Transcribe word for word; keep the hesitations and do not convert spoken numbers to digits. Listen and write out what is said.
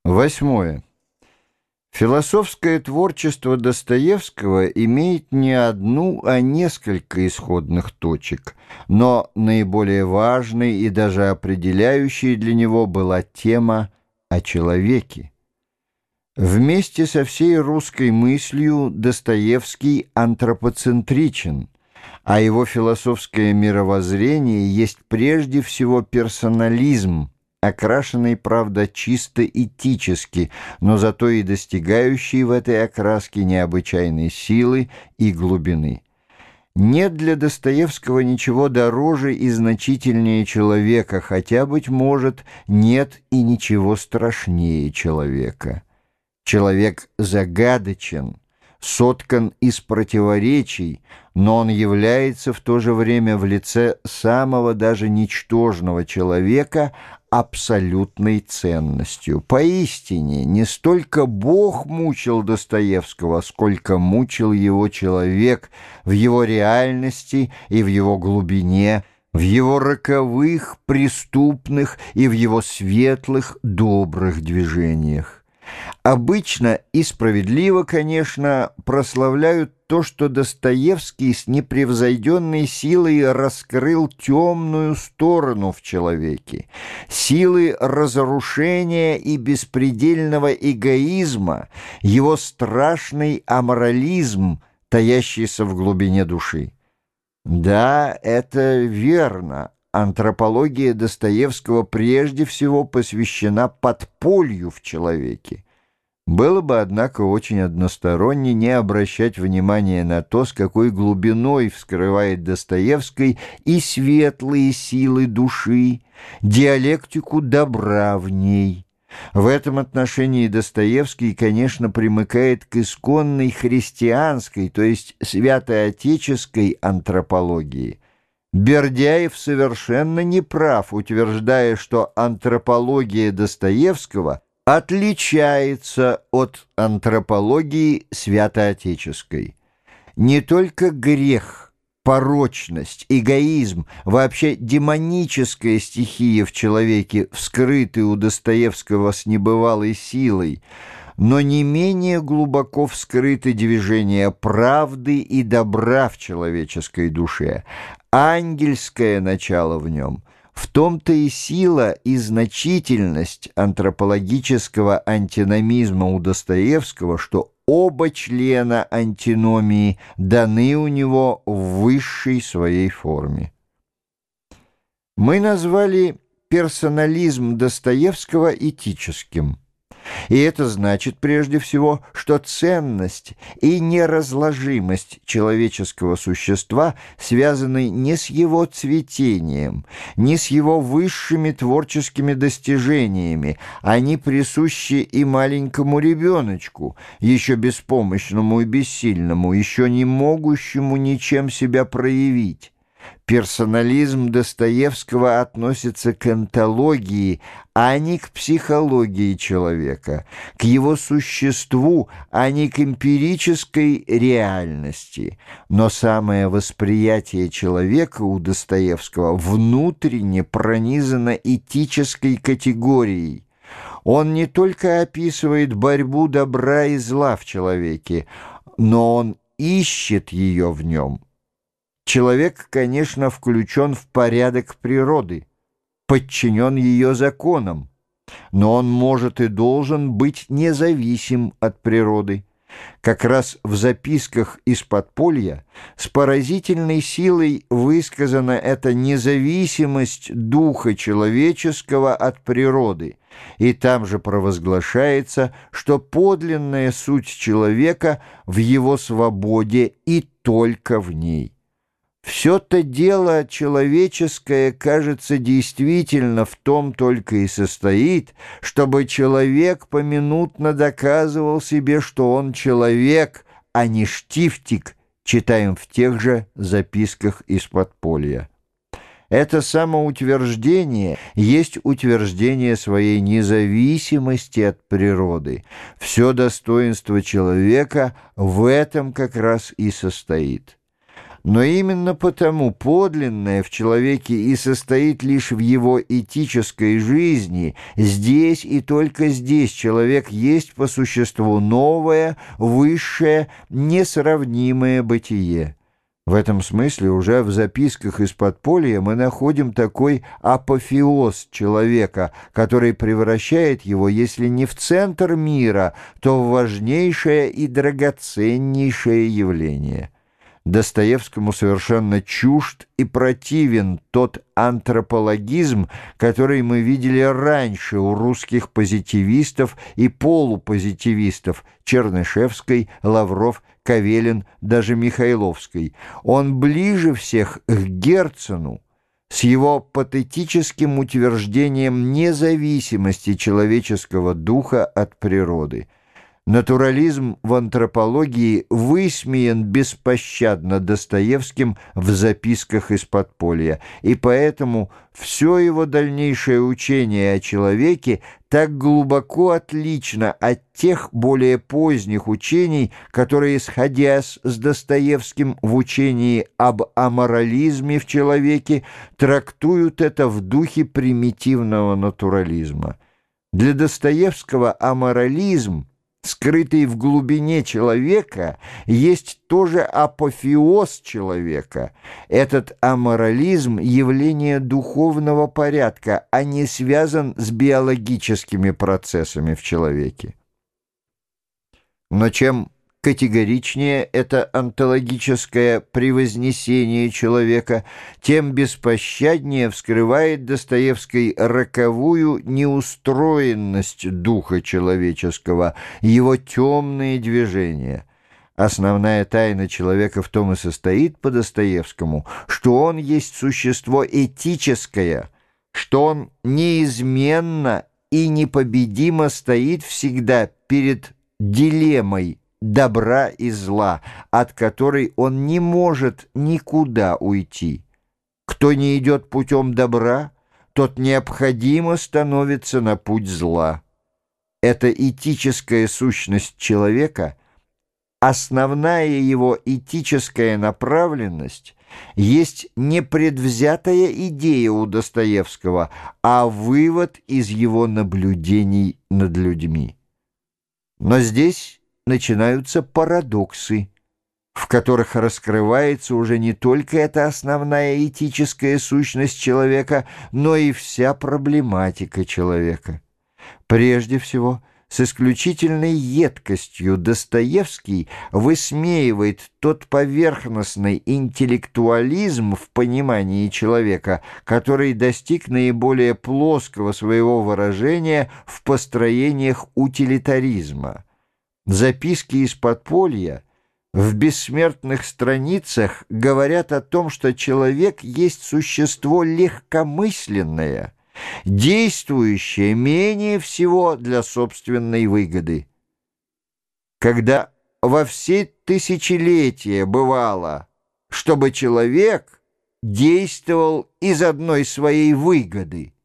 Восьмое. Философское творчество Достоевского имеет не одну, а несколько исходных точек, но наиболее важной и даже определяющей для него была тема о человеке. Вместе со всей русской мыслью Достоевский антропоцентричен, а его философское мировоззрение есть прежде всего персонализм, окрашенный, правда, чисто этически, но зато и достигающий в этой окраске необычайной силы и глубины. Нет для Достоевского ничего дороже и значительнее человека, хотя, быть может, нет и ничего страшнее человека. Человек загадочен, соткан из противоречий, но он является в то же время в лице самого даже ничтожного человека абсолютной ценностью. Поистине, не столько Бог мучил Достоевского, сколько мучил его человек в его реальности и в его глубине, в его роковых, преступных и в его светлых, добрых движениях. Обычно и справедливо, конечно, прославляют то, что Достоевский с непревзойденной силой раскрыл темную сторону в человеке, силы разрушения и беспредельного эгоизма, его страшный аморализм, таящийся в глубине души. Да, это верно. Антропология Достоевского прежде всего посвящена подполью в человеке. Было бы, однако, очень односторонне не обращать внимания на то, с какой глубиной вскрывает Достоевский и светлые силы души, диалектику добра в ней. В этом отношении Достоевский, конечно, примыкает к исконной христианской, то есть святоотеческой антропологии. Бердяев совершенно не прав, утверждая, что антропология Достоевского отличается от антропологии святоотеческой. Не только грех, порочность, эгоизм, вообще демоническая стихия в человеке, вскрыты у Достоевского с небывалой силой, но не менее глубоко вскрыты движения правды и добра в человеческой душе, ангельское начало в нем. В том-то и сила и значительность антропологического антиномизма у Достоевского, что оба члена антиномии даны у него в высшей своей форме. Мы назвали персонализм Достоевского этическим. И это значит, прежде всего, что ценность и неразложимость человеческого существа связаны не с его цветением, не с его высшими творческими достижениями, они присущи и маленькому ребеночку, еще беспомощному и бессильному, еще не могущему ничем себя проявить. Персонализм Достоевского относится к онтологии, а не к психологии человека, к его существу, а не к эмпирической реальности. Но самое восприятие человека у Достоевского внутренне пронизано этической категорией. Он не только описывает борьбу добра и зла в человеке, но он ищет ее в нем. Человек, конечно, включен в порядок природы, подчинен ее законам, но он может и должен быть независим от природы. Как раз в записках из подполья с поразительной силой высказана эта независимость духа человеческого от природы, и там же провозглашается, что подлинная суть человека в его свободе и только в ней. Все-то дело человеческое, кажется, действительно в том только и состоит, чтобы человек поминутно доказывал себе, что он человек, а не штифтик, читаем в тех же записках из подполья. Это самоутверждение есть утверждение своей независимости от природы. Все достоинство человека в этом как раз и состоит. Но именно потому подлинное в человеке и состоит лишь в его этической жизни. Здесь и только здесь человек есть по существу новое, высшее, несравнимое бытие. В этом смысле уже в записках из подполья мы находим такой апофеоз человека, который превращает его, если не в центр мира, то в важнейшее и драгоценнейшее явление. Достоевскому совершенно чужд и противен тот антропологизм, который мы видели раньше у русских позитивистов и полупозитивистов Чернышевской, Лавров, Кавелин, даже Михайловской. Он ближе всех к Герцену с его патетическим утверждением независимости человеческого духа от природы. Натурализм в антропологии высмеян беспощадно Достоевским в записках из подполья, и поэтому все его дальнейшее учение о человеке так глубоко отлично от тех более поздних учений, которые, сходясь с Достоевским в учении об аморализме в человеке, трактуют это в духе примитивного натурализма. Для Достоевского аморализм, скрытый в глубине человека, есть тоже апофеоз человека. Этот аморализм — явление духовного порядка, а не связан с биологическими процессами в человеке. Но чем категоричнее это онтологическое превознесение человека, тем беспощаднее вскрывает Достоевский роковую неустроенность духа человеческого, его темные движения. Основная тайна человека в том и состоит по Достоевскому, что он есть существо этическое, что он неизменно и непобедимо стоит всегда перед дилеммой добра и зла, от которой он не может никуда уйти. Кто не идет путем добра, тот необходимо становится на путь зла. Эта этическая сущность человека, основная его этическая направленность, есть не предвзятая идея у Достоевского, а вывод из его наблюдений над людьми. Но здесь начинаются парадоксы, в которых раскрывается уже не только эта основная этическая сущность человека, но и вся проблематика человека. Прежде всего, с исключительной едкостью Достоевский высмеивает тот поверхностный интеллектуализм в понимании человека, который достиг наиболее плоского своего выражения в построениях утилитаризма. Записки из подполья в бессмертных страницах говорят о том, что человек есть существо легкомысленное, действующее менее всего для собственной выгоды. Когда во все тысячелетия бывало, чтобы человек действовал из одной своей выгоды,